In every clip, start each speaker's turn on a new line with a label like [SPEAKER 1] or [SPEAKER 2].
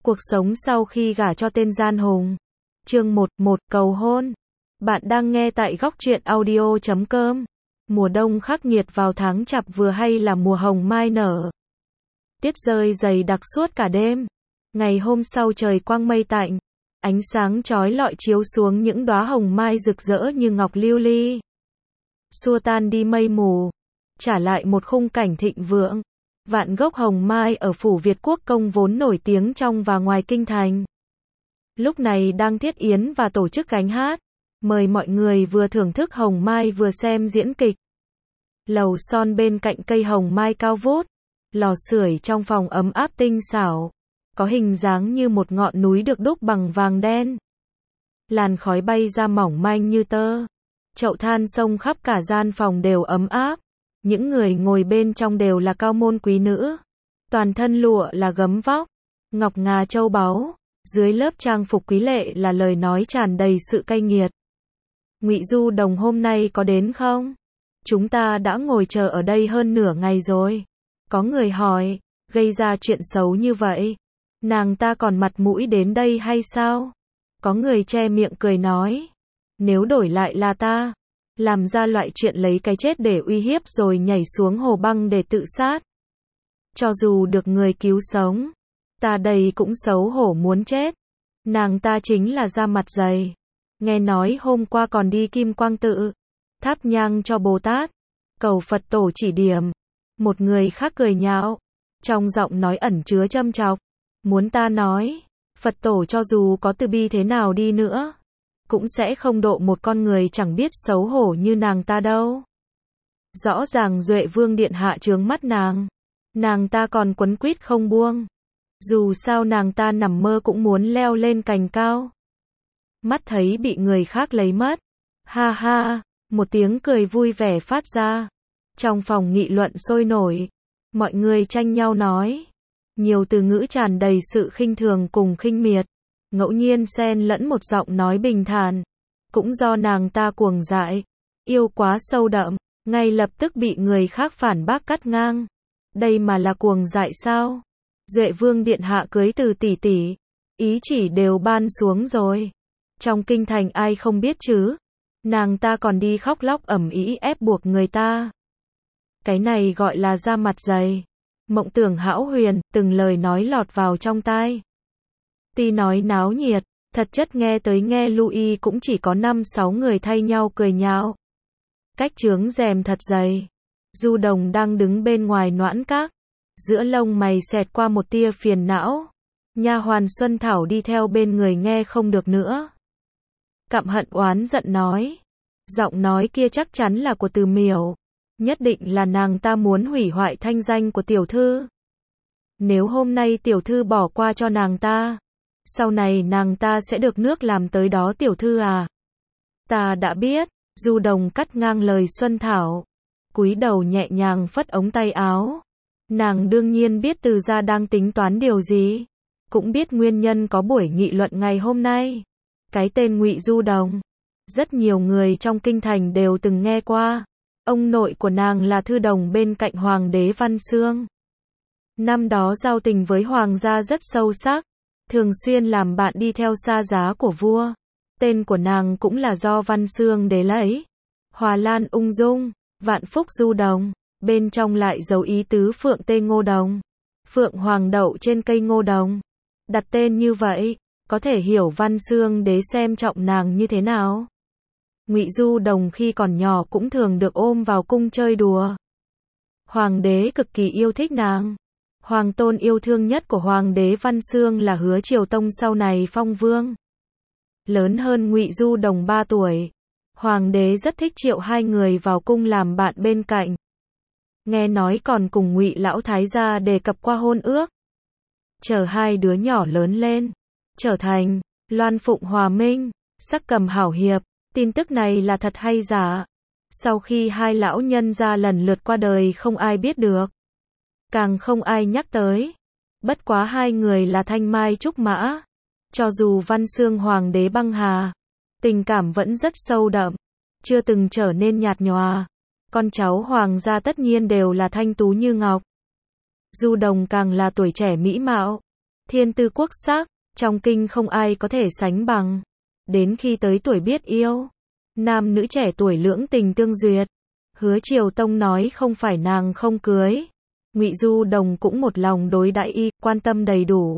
[SPEAKER 1] Cuộc sống sau khi gả cho tên gian hùng. Chương 11, cầu hôn. Bạn đang nghe tại góc truyện audio.com. Mùa đông khắc nghiệt vào tháng Chạp vừa hay là mùa hồng mai nở. Tiết rơi dày đặc suốt cả đêm. Ngày hôm sau trời quang mây tạnh. Ánh sáng chói lọi chiếu xuống những đóa hồng mai rực rỡ như ngọc lưu ly. Xua tan đi mây mù. Trả lại một khung cảnh thịnh vượng. Vạn gốc hồng mai ở phủ Việt Quốc công vốn nổi tiếng trong và ngoài kinh thành. Lúc này đang thiết yến và tổ chức gánh hát. Mời mọi người vừa thưởng thức hồng mai vừa xem diễn kịch. Lầu son bên cạnh cây hồng mai cao vút. Lò sưởi trong phòng ấm áp tinh xảo. Có hình dáng như một ngọn núi được đúc bằng vàng đen. Làn khói bay ra mỏng manh như tơ. Chậu than xông khắp cả gian phòng đều ấm áp. Những người ngồi bên trong đều là cao môn quý nữ. Toàn thân lụa là gấm vóc, ngọc ngà châu báu. Dưới lớp trang phục quý lệ là lời nói tràn đầy sự cay nghiệt. Ngụy Du Đồng hôm nay có đến không? Chúng ta đã ngồi chờ ở đây hơn nửa ngày rồi. Có người hỏi, gây ra chuyện xấu như vậy. Nàng ta còn mặt mũi đến đây hay sao? Có người che miệng cười nói. Nếu đổi lại là ta, làm ra loại chuyện lấy cái chết để uy hiếp rồi nhảy xuống hồ băng để tự sát. Cho dù được người cứu sống, ta đây cũng xấu hổ muốn chết. Nàng ta chính là da mặt dày. Nghe nói hôm qua còn đi Kim Quang Tự, thắp nhang cho Bồ Tát, cầu Phật tổ chỉ điểm. Một người khác cười nhạo, trong giọng nói ẩn chứa châm chọc. Muốn ta nói, Phật tổ cho dù có từ bi thế nào đi nữa, cũng sẽ không độ một con người chẳng biết xấu hổ như nàng ta đâu. Rõ ràng Duệ Vương điện hạ trướng mắt nàng ta còn quấn quýt không buông. Dù sao nàng ta nằm mơ cũng muốn leo lên cành cao. Mắt thấy bị người khác lấy mất. Ha ha, một tiếng cười vui vẻ phát ra. Trong phòng nghị luận sôi nổi, mọi người tranh nhau nói. Nhiều từ ngữ tràn đầy sự khinh thường cùng khinh miệt. Ngẫu nhiên xen lẫn một giọng nói bình thản. Cũng do nàng ta cuồng dại, yêu quá sâu đậm, ngay lập tức bị người khác phản bác cắt ngang. Đây mà là cuồng dại sao? Duệ Vương điện hạ cưới từ tỷ tỷ, ý chỉ đều ban xuống rồi. Trong kinh thành ai không biết chứ? Nàng ta còn đi khóc lóc ầm ĩ ép buộc người ta. Cái này gọi là da mặt dày. Mộng Tưởng hão huyền, từng lời nói lọt vào trong tai. Tuy nói náo nhiệt, thật chất nghe tới nghe lui cũng chỉ có 5-6 người thay nhau cười nhạo. Cách chướng rèm thật dày. Du Đồng đang đứng bên ngoài noãn các, giữa lông mày xẹt qua một tia phiền não. Nha hoàn Xuân Thảo đi theo bên người nghe không được nữa. Cặm hận oán giận nói. Giọng nói kia chắc chắn là của Từ Miểu. Nhất định là nàng ta muốn hủy hoại thanh danh của tiểu thư. Nếu hôm nay tiểu thư bỏ qua cho nàng ta, sau này nàng ta sẽ được nước làm tới đó tiểu thư à? Ta đã biết. Du Đồng cắt ngang lời Xuân Thảo, cúi đầu nhẹ nhàng phất ống tay áo. Nàng đương nhiên biết Từ gia đang tính toán điều gì, cũng biết nguyên nhân có buổi nghị luận ngày hôm nay. Cái tên Ngụy Du Đồng, rất nhiều người trong kinh thành đều từng nghe qua. Ông nội của nàng là thư đồng bên cạnh Hoàng đế Văn Xương. Năm đó giao tình với Hoàng gia rất sâu sắc, thường xuyên làm bạn đi theo xa giá của vua. Tên của nàng cũng là do Văn Xương để lấy. Hòa Lan ung dung, vạn phúc du đồng, bên trong lại giấu ý tứ phượng tê ngô đồng. Phượng hoàng đậu trên cây ngô đồng. Đặt tên như vậy, có thể hiểu Văn Xương đế xem trọng nàng như thế nào. Ngụy Du Đồng khi còn nhỏ cũng thường được ôm vào cung chơi đùa. Hoàng đế cực kỳ yêu thích nàng. Hoàng tôn yêu thương nhất của Hoàng đế Văn Xương là Hứa Triều Tông sau này phong vương. Lớn hơn Ngụy Du Đồng 3 tuổi. Hoàng đế rất thích triệu hai người vào cung làm bạn bên cạnh. Nghe nói còn cùng Ngụy lão thái gia đề cập qua hôn ước. Chờ hai đứa nhỏ lớn lên, trở thành Loan Phụng Hòa Minh, Sắc Cầm hảo hiệp. Tin tức này là thật hay giả? Sau khi hai lão nhân gia lần lượt qua đời không ai biết được, càng không ai nhắc tới. Bất quá hai người là thanh mai trúc mã. Cho dù Văn Xương Hoàng đế băng hà, tình cảm vẫn rất sâu đậm, chưa từng trở nên nhạt nhòa. Con cháu Hoàng gia tất nhiên đều là thanh tú như ngọc. Du Đồng càng là tuổi trẻ mỹ mạo, thiên tư quốc sắc, trong kinh không ai có thể sánh bằng. Đến khi tới tuổi biết yêu, nam nữ trẻ tuổi lưỡng tình tương duyệt. Hứa Triều Tông nói không phải nàng không cưới. Ngụy Du Đồng cũng một lòng đối đãi y, quan tâm đầy đủ,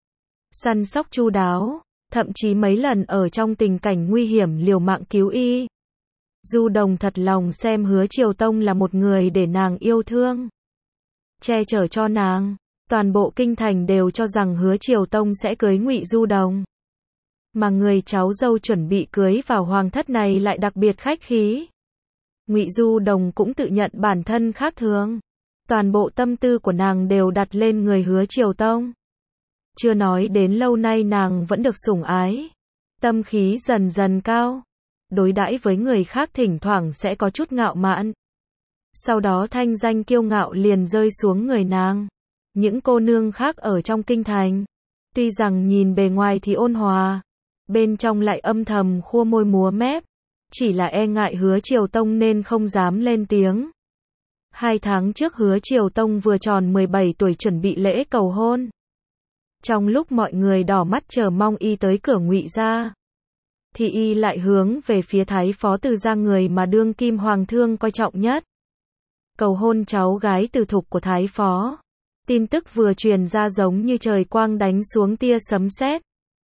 [SPEAKER 1] săn sóc chu đáo, thậm chí mấy lần ở trong tình cảnh nguy hiểm liều mạng cứu y. Du Đồng thật lòng xem Hứa Triều Tông là một người để nàng yêu thương, che chở cho nàng. Toàn bộ kinh thành đều cho rằng Hứa Triều Tông sẽ cưới Ngụy Du Đồng, mà người cháu dâu chuẩn bị cưới vào hoàng thất này lại đặc biệt khách khí. Ngụy Du Đồng cũng tự nhận bản thân khác thường, toàn bộ tâm tư của nàng đều đặt lên người Hứa Triều Tông. Chưa nói đến lâu nay nàng vẫn được sủng ái, tâm khí dần dần cao, đối đãi với người khác thỉnh thoảng sẽ có chút ngạo mạn. Sau đó thanh danh kiêu ngạo liền rơi xuống người nàng. Những cô nương khác ở trong kinh thành, tuy rằng nhìn bề ngoài thì ôn hòa, bên trong lại âm thầm khua môi múa mép, chỉ là e ngại Hứa Triều Tông nên không dám lên tiếng. 2 tháng trước Hứa Triều Tông vừa tròn 17 tuổi chuẩn bị lễ cầu hôn. Trong lúc mọi người đỏ mắt chờ mong y tới cửa Ngụy gia, thì y lại hướng về phía Thái Phó Từ gia, người mà đương kim hoàng thương coi trọng nhất, cầu hôn cháu gái Từ Thục của Thái Phó. Tin tức vừa truyền ra giống như trời quang đánh xuống tia sấm sét,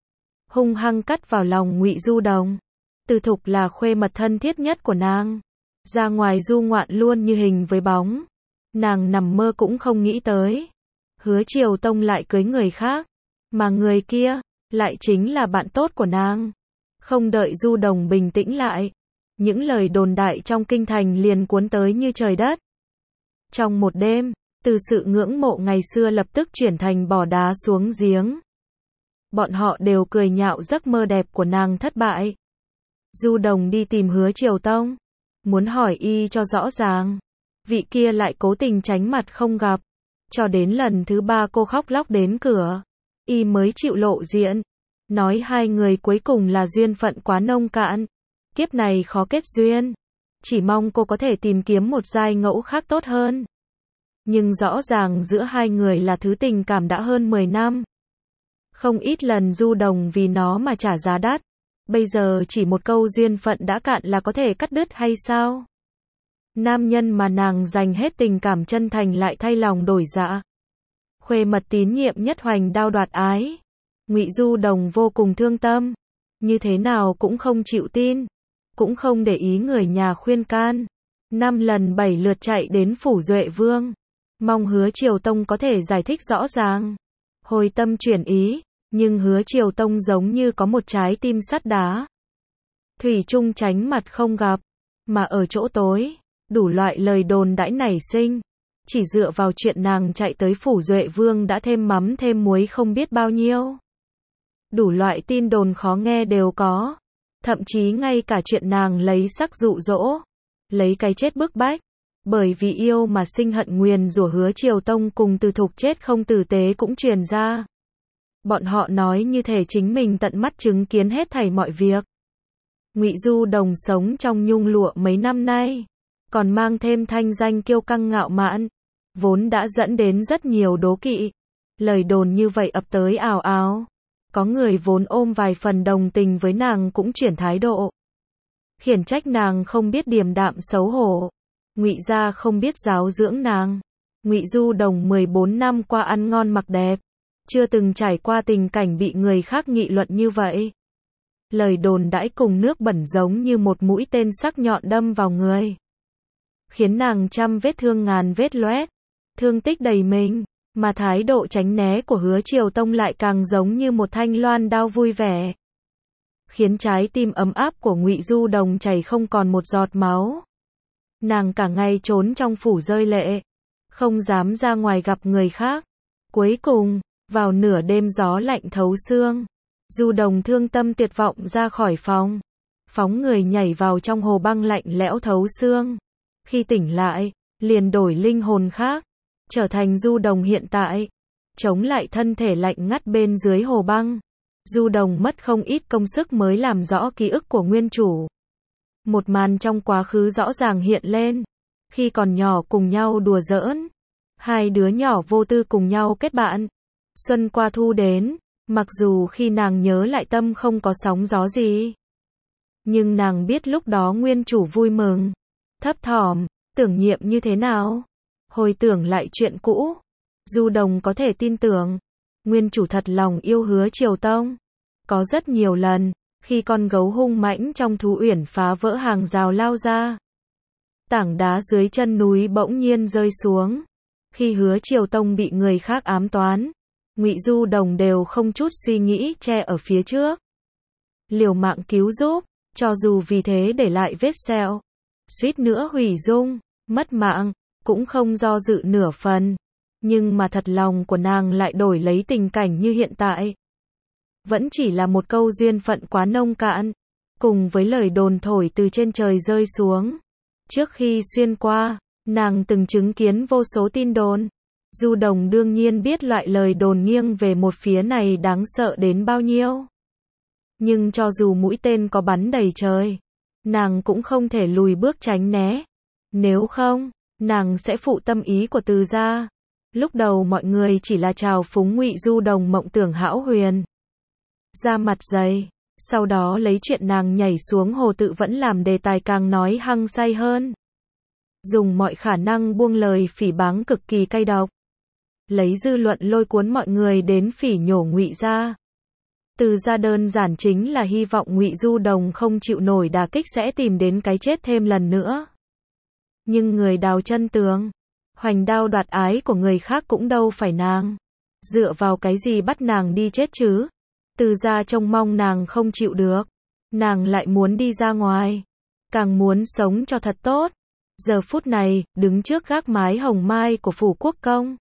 [SPEAKER 1] hung hăng cắt vào lòng Ngụy Du Đồng. Từ Thục là khuê mật thân thiết nhất của nàng, ra ngoài du ngoạn luôn như hình với bóng. Nàng nằm mơ cũng không nghĩ tới, Hứa Triều Tông lại cưới người khác, mà người kia lại chính là bạn tốt của nàng. Không đợi Du Đồng bình tĩnh lại, những lời đồn đại trong kinh thành liền cuốn tới như trời đất. Trong một đêm, từ sự ngưỡng mộ ngày xưa lập tức chuyển thành bỏ đá xuống giếng. Bọn họ đều cười nhạo giấc mơ đẹp của nàng thất bại. Du Đồng đi tìm Hứa Triều Tông, muốn hỏi y cho rõ ràng. Vị kia lại cố tình tránh mặt không gặp. Cho đến lần thứ 3 cô khóc lóc đến cửa, y mới chịu lộ diện. Nói hai người cuối cùng là duyên phận quá nông cạn, kiếp này khó kết duyên. Chỉ mong cô có thể tìm kiếm một giai ngẫu khác tốt hơn. Nhưng rõ ràng giữa hai người là thứ tình cảm đã hơn 10 năm. Không ít lần Du Đồng vì nó mà trả giá đắt. Bây giờ chỉ một câu duyên phận đã cạn là có thể cắt đứt hay sao? Nam nhân mà nàng dành hết tình cảm chân thành lại thay lòng đổi dạ. Khuê mật tín nhiệm nhất hoành đao đoạt ái. Ngụy Du Đồng vô cùng thương tâm, như thế nào cũng không chịu tin, cũng không để ý người nhà khuyên can. 5 lần 7 lượt chạy đến phủ Duệ Vương, mong Hứa Triều Tông có thể giải thích rõ ràng, hồi tâm chuyển ý, nhưng Hứa Triều Tông giống như có một trái tim sắt đá, thủy chung tránh mặt không gặp, mà ở chỗ tối, đủ loại lời đồn đãi nảy sinh. Chỉ dựa vào chuyện nàng chạy tới phủ Duệ Vương đã thêm mắm thêm muối không biết bao nhiêu. Đủ loại tin đồn khó nghe đều có, thậm chí ngay cả chuyện nàng lấy sắc dụ dỗ, lấy cái chết bức bách, bởi vì yêu mà sinh hận nguyền rủa Hứa Triều Tông cùng Từ Thục chết không tử tế cũng truyền ra. Bọn họ nói như thể chính mình tận mắt chứng kiến hết thảy mọi việc. Ngụy Du Đồng sống trong nhung lụa mấy năm nay, còn mang thêm thanh danh kiêu căng ngạo mạn, vốn đã dẫn đến rất nhiều đố kỵ. Lời đồn như vậy ập tới ào ào. Có người vốn ôm vài phần đồng tình với nàng cũng chuyển thái độ, khiển trách nàng không biết điềm đạm xấu hổ, Ngụy gia không biết giáo dưỡng nàng. Ngụy Du Đồng 14 năm qua ăn ngon mặc đẹp, chưa từng trải qua tình cảnh bị người khác nghị luận như vậy. Lời đồn đãi cùng nước bẩn giống như một mũi tên sắc nhọn đâm vào người, khiến nàng trăm vết thương ngàn vết loét, thương tích đầy mình. Mà thái độ tránh né của Hứa Triều Tông lại càng giống như một thanh loan đao vui vẻ, khiến trái tim ấm áp của Ngụy Du Đồng chảy không còn một giọt máu. Nàng cả ngày trốn trong phủ rơi lệ, không dám ra ngoài gặp người khác. Cuối cùng, vào nửa đêm gió lạnh thấu xương, Du Đồng thương tâm tuyệt vọng ra khỏi phòng, phóng người nhảy vào trong hồ băng lạnh lẽo thấu xương. Khi tỉnh lại, liền đổi linh hồn khác, trở thành Du Đồng hiện tại, chống lại thân thể lạnh ngắt bên dưới hồ băng. Du Đồng mất không ít công sức mới làm rõ ký ức của nguyên chủ. Một màn trong quá khứ rõ ràng hiện lên, khi còn nhỏ cùng nhau đùa giỡn, hai đứa nhỏ vô tư cùng nhau kết bạn, Xuân qua thu đến, mặc dù khi nàng nhớ lại tâm không có sóng gió gì. Nhưng nàng biết lúc đó nguyên chủ vui mừng, thấp thỏm, tưởng niệm như thế nào. Hồi tưởng lại chuyện cũ, Du Đồng có thể tin tưởng, nguyên chủ thật lòng yêu Hứa Triều Tông. Có rất nhiều lần, khi con gấu hung mãnh trong thú uyển phá vỡ hàng rào lao ra. Tảng đá dưới chân núi bỗng nhiên rơi xuống. Khi Hứa Triều Tông bị người khác ám toán, Ngụy Du Đồng đều không chút suy nghĩ che ở phía trước. Liều mạng cứu giúp, cho dù vì thế để lại vết sẹo, suýt nữa hủy dung, mất mạng, cũng không do dự nửa phần. Nhưng mà thật lòng của nàng lại đổi lấy tình cảnh như hiện tại. Vẫn chỉ là một câu duyên phận quá nông cạn, cùng với lời đồn thổi từ trên trời rơi xuống. Trước khi xuyên qua, nàng từng chứng kiến vô số tin đồn. Du Đồng đương nhiên biết loại lời đồn nghiêng về một phía này đáng sợ đến bao nhiêu. Nhưng cho dù mũi tên có bắn đầy trời, nàng cũng không thể lùi bước tránh né. Nếu không, nàng sẽ phụ tâm ý của Từ gia. Lúc đầu mọi người chỉ là trào phúng Ngụy Du Đồng mộng tưởng hão huyền, ra mặt dày, sau đó lấy chuyện nàng nhảy xuống hồ tự vẫn làm đề tài càng nói hăng say hơn. Dùng mọi khả năng buông lời phỉ báng cực kỳ cay độc. Lấy dư luận lôi cuốn mọi người đến phỉ nhổ Ngụy gia. Từ gia đơn giản chính là hy vọng Ngụy Du Đồng không chịu nổi đả kích sẽ tìm đến cái chết thêm lần nữa. Nhưng người đào chân tường, hoành đao đoạt ái của người khác cũng đâu phải nàng. Dựa vào cái gì bắt nàng đi chết chứ? Từ gia trông mong nàng không chịu được. Nàng lại muốn đi ra ngoài. Càng muốn sống cho thật tốt. Giờ phút này, đứng trước gác mái hồng mai của phủ quốc công.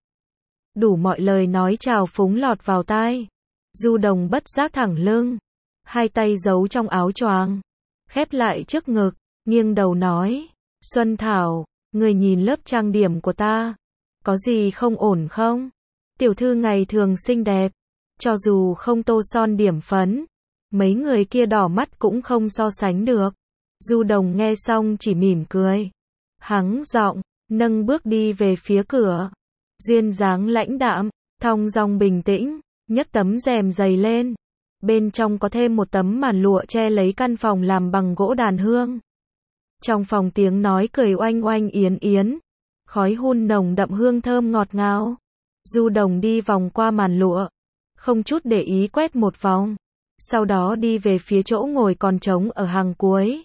[SPEAKER 1] Đủ mọi lời nói trào phúng lọt vào tai. Du Đồng bất giác thẳng lưng. Hai tay giấu trong áo choàng. Khép lại trước ngực, nghiêng đầu nói. Xuân Thảo, người nhìn lớp trang điểm của ta. Có gì không ổn không? Tiểu thư ngày thường xinh đẹp. Cho dù không tô son điểm phấn, mấy người kia đỏ mắt cũng không so sánh được. Du Đồng nghe xong chỉ mỉm cười. Hắng giọng, nâng bước đi về phía cửa. Duyên dáng lãnh đạm, thong dong bình tĩnh, nhấc tấm rèm dày lên. Bên trong có thêm một tấm màn lụa che lấy căn phòng làm bằng gỗ đàn hương. Trong phòng tiếng nói cười oanh oanh yến yến, khói hun nồng đậm hương thơm ngọt ngào. Du Đồng đi vòng qua màn lụa, không chút để ý quét một vòng, sau đó đi về phía chỗ ngồi còn trống ở hàng cuối.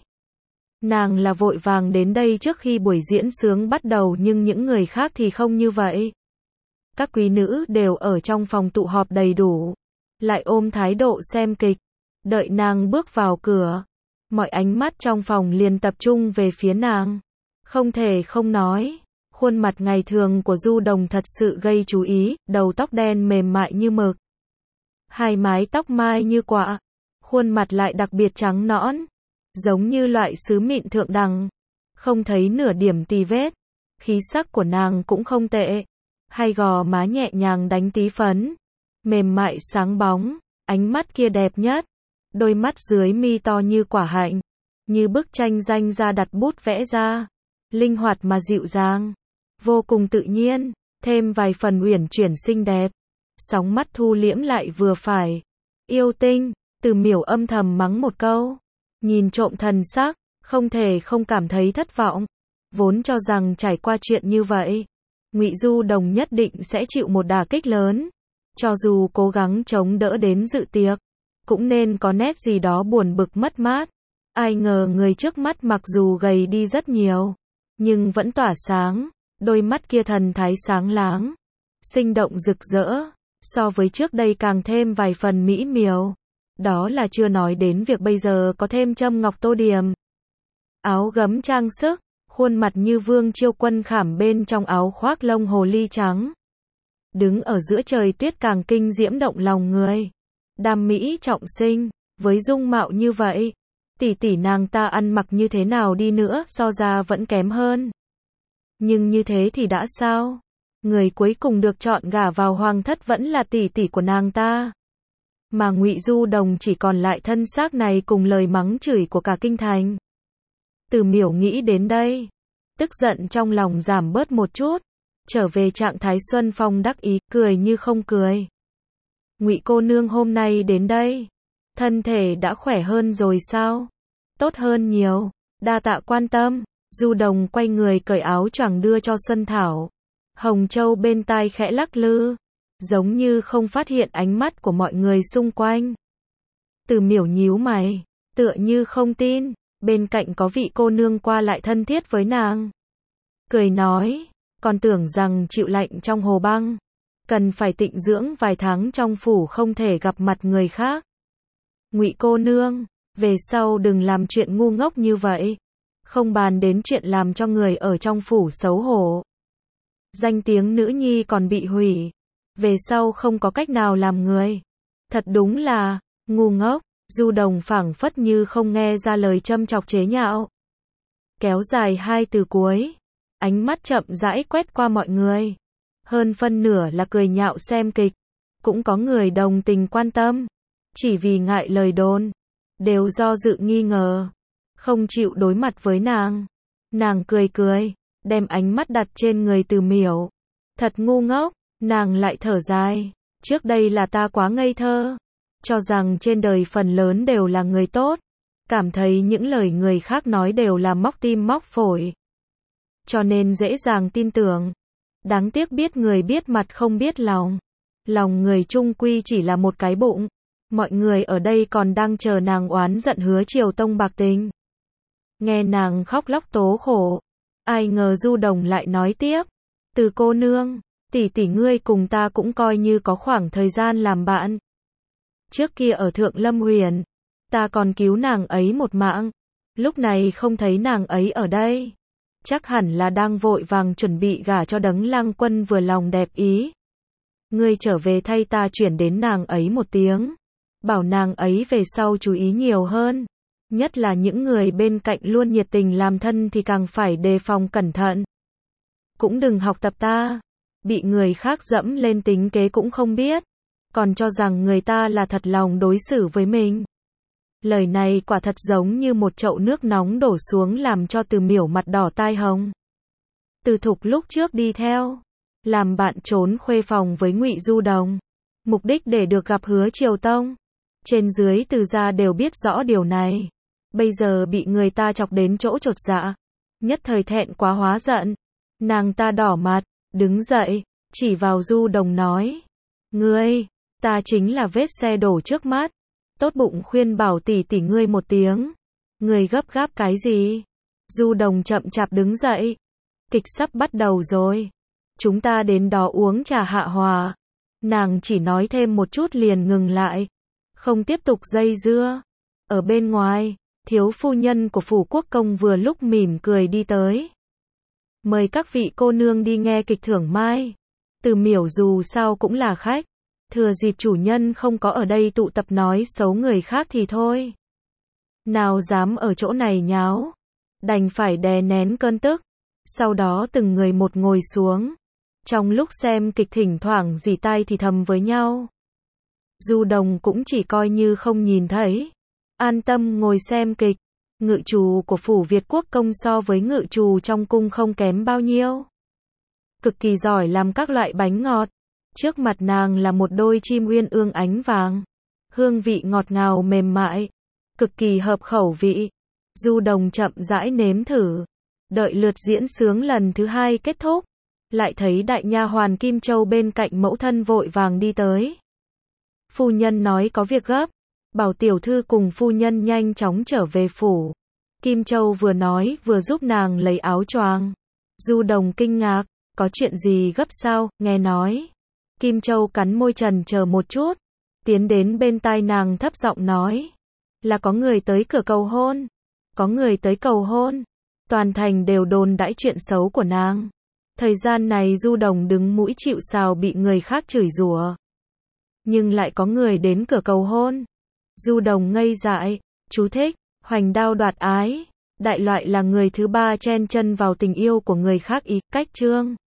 [SPEAKER 1] Nàng là vội vàng đến đây trước khi buổi diễn sướng bắt đầu nhưng những người khác thì không như vậy. Các quý nữ đều ở trong phòng tụ họp đầy đủ, lại ôm thái độ xem kịch. Đợi nàng bước vào cửa, mọi ánh mắt trong phòng liền tập trung về phía nàng. Không thể không nói, khuôn mặt ngày thường của Du Đồng thật sự gây chú ý, đầu tóc đen mềm mại như mực. Hai mái tóc mai như quạ, khuôn mặt lại đặc biệt trắng nõn, giống như loại sứ mịn thượng đẳng, không thấy nửa điểm tì vết. Khí sắc của nàng cũng không tệ, hai gò má nhẹ nhàng đánh tí phấn, mềm mại sáng bóng, ánh mắt kia đẹp nhất, đôi mắt dưới mi to như quả hạnh, như bức tranh danh gia đặt bút vẽ ra, linh hoạt mà dịu dàng, vô cùng tự nhiên, thêm vài phần uyển chuyển xinh đẹp. Sóng mắt thu liễm lại vừa phải. Yêu tinh, Từ Miểu âm thầm mắng một câu. Nhìn trộm thần sắc, không thể không cảm thấy thất vọng. Vốn cho rằng trải qua chuyện như vậy, Ngụy Du Đồng nhất định sẽ chịu một đả kích lớn. Cho dù cố gắng chống đỡ đến dự tiệc, cũng nên có nét gì đó buồn bực mất mát. Ai ngờ người trước mắt mặc dù gầy đi rất nhiều, nhưng vẫn tỏa sáng. Đôi mắt kia thần thái sáng láng, sinh động rực rỡ. So với trước đây càng thêm vài phần mỹ miều. Đó là chưa nói đến việc bây giờ có thêm châm ngọc tô điểm. Áo gấm trang sức, khuôn mặt như Vương Chiêu Quân khảm bên trong áo khoác lông hồ ly trắng. Đứng ở giữa trời tuyết càng kinh diễm động lòng người. Đam mỹ trọng sinh, với dung mạo như vậy, tỷ tỷ nàng ta ăn mặc như thế nào đi nữa so ra vẫn kém hơn. Nhưng như thế thì đã sao? Người cuối cùng được chọn gả vào hoàng thất vẫn là tỷ tỷ của nàng ta. Mà Ngụy Du Đồng chỉ còn lại thân xác này cùng lời mắng chửi của cả kinh thành. Từ Miểu nghĩ đến đây, tức giận trong lòng giảm bớt một chút, trở về trạng thái xuân phong đắc ý, cười như không cười. Ngụy cô nương hôm nay đến đây, thân thể đã khỏe hơn rồi sao? Tốt hơn nhiều, đa tạ quan tâm. Du Đồng quay người cởi áo choàng đưa cho Xuân Thảo. Hồng Châu bên tai khẽ lắc lư, giống như không phát hiện ánh mắt của mọi người xung quanh. Từ Miểu nhíu mày, tựa như không tin, bên cạnh có vị cô nương qua lại thân thiết với nàng. Cười nói, còn tưởng rằng chịu lạnh trong hồ băng, cần phải tịnh dưỡng vài tháng trong phủ không thể gặp mặt người khác. Ngụy cô nương, về sau đừng làm chuyện ngu ngốc như vậy, không bàn đến chuyện làm cho người ở trong phủ xấu hổ. Danh tiếng nữ nhi còn bị hủy, về sau không có cách nào làm người. Thật đúng là ngu ngốc. Du Đồng phảng phất như không nghe ra lời châm chọc chế nhạo. Kéo dài hai từ cuối, ánh mắt chậm rãi quét qua mọi người. Hơn phân nửa là cười nhạo xem kịch, cũng có người đồng tình quan tâm, chỉ vì ngại lời đồn, đều do dự nghi ngờ, không chịu đối mặt với nàng. Nàng cười cười, đem ánh mắt đặt trên người Từ Miểu. Thật ngu ngốc, nàng lại thở dài, trước đây là ta quá ngây thơ, cho rằng trên đời phần lớn đều là người tốt, cảm thấy những lời người khác nói đều là móc tim móc phổi, cho nên dễ dàng tin tưởng. Đáng tiếc biết người biết mặt không biết lòng, lòng người chung quy chỉ là một cái bụng. Mọi người ở đây còn đang chờ nàng oán giận Hứa Triều Tông bạc tình. Nghe nàng khóc lóc tố khổ, ai ngờ Du Đồng lại nói tiếp, Từ cô nương, tỷ tỷ ngươi cùng ta cũng coi như có khoảng thời gian làm bạn. Trước kia ở Thượng Lâm Huyền, ta còn cứu nàng ấy một mạng, lúc này không thấy nàng ấy ở đây, chắc hẳn là đang vội vàng chuẩn bị gả cho Đấng Lang Quân vừa lòng đẹp ý. Ngươi trở về thay ta chuyển đến nàng ấy một tiếng, bảo nàng ấy về sau chú ý nhiều hơn, nhất là những người bên cạnh luôn nhiệt tình làm thân thì càng phải đề phòng cẩn thận. Cũng đừng học tập ta, bị người khác dẫm lên tính kế cũng không biết, còn cho rằng người ta là thật lòng đối xử với mình. Lời này quả thật giống như một chậu nước nóng đổ xuống làm cho Từ Miểu mặt đỏ tai hồng. Từ Thục lúc trước đi theo, làm bạn trốn khuê phòng với Ngụy Du Đồng, mục đích để được gặp Hứa Triều Tông. Trên dưới Từ gia đều biết rõ điều này, bây giờ bị người ta chọc đến chỗ chột dạ, nhất thời thẹn quá hóa giận. Nàng ta đỏ mặt, đứng dậy, chỉ vào Du Đồng nói, ngươi, ta chính là vết xe đổ trước mắt, tốt bụng khuyên bảo tỷ tỷ ngươi một tiếng, ngươi gấp gáp cái gì? Du Đồng chậm chạp đứng dậy, kịch sắp bắt đầu rồi, chúng ta đến đó uống trà hạ hòa. Nàng chỉ nói thêm một chút liền ngừng lại, không tiếp tục dây dưa. Ở bên ngoài, thiếu phu nhân của phủ quốc công vừa lúc mỉm cười đi tới. Mời các vị cô nương đi nghe kịch thưởng mai. Từ Miểu dù sao cũng là khách, thừa dịp chủ nhân không có ở đây tụ tập nói xấu người khác thì thôi. Nào dám ở chỗ này nháo, đành phải đè nén cơn tức. Sau đó từng người một ngồi xuống. Trong lúc xem kịch thỉnh thoảng rỉ tai thì thầm với nhau. Du Đồng cũng chỉ coi như không nhìn thấy, an tâm ngồi xem kịch. Ngự trù của phủ Việt Quốc công so với ngự trù trong cung không kém bao nhiêu. Cực kỳ giỏi làm các loại bánh ngọt. Trước mặt nàng là một đôi chim uyên ương ánh vàng, hương vị ngọt ngào mềm mại, cực kỳ hợp khẩu vị. Du Đồng chậm rãi nếm thử, đợi lượt diễn sướng lần thứ hai kết thúc, lại thấy đại nha hoàn Kim Châu bên cạnh mẫu thân vội vàng đi tới. Phu nhân nói có việc gấp, bảo tiểu thư cùng phu nhân nhanh chóng trở về phủ. Kim Châu vừa nói vừa giúp nàng lấy áo choàng. Du Đồng kinh ngạc, có chuyện gì gấp sao, nghe nói. Kim Châu cắn môi trần chờ một chút, tiến đến bên tai nàng thấp giọng nói, là có người tới cửa cầu hôn. Có người tới cầu hôn. Toàn thành đều đồn đãi chuyện xấu của nàng. Thời gian này Du Đồng đứng mũi chịu sào bị người khác chửi rủa, nhưng lại có người đến cửa cầu hôn. Du Đồng ngây dại. Chú thích, hoành đao đoạt ái, đại loại là người thứ ba chen chân vào tình yêu của người khác ý, cách chương.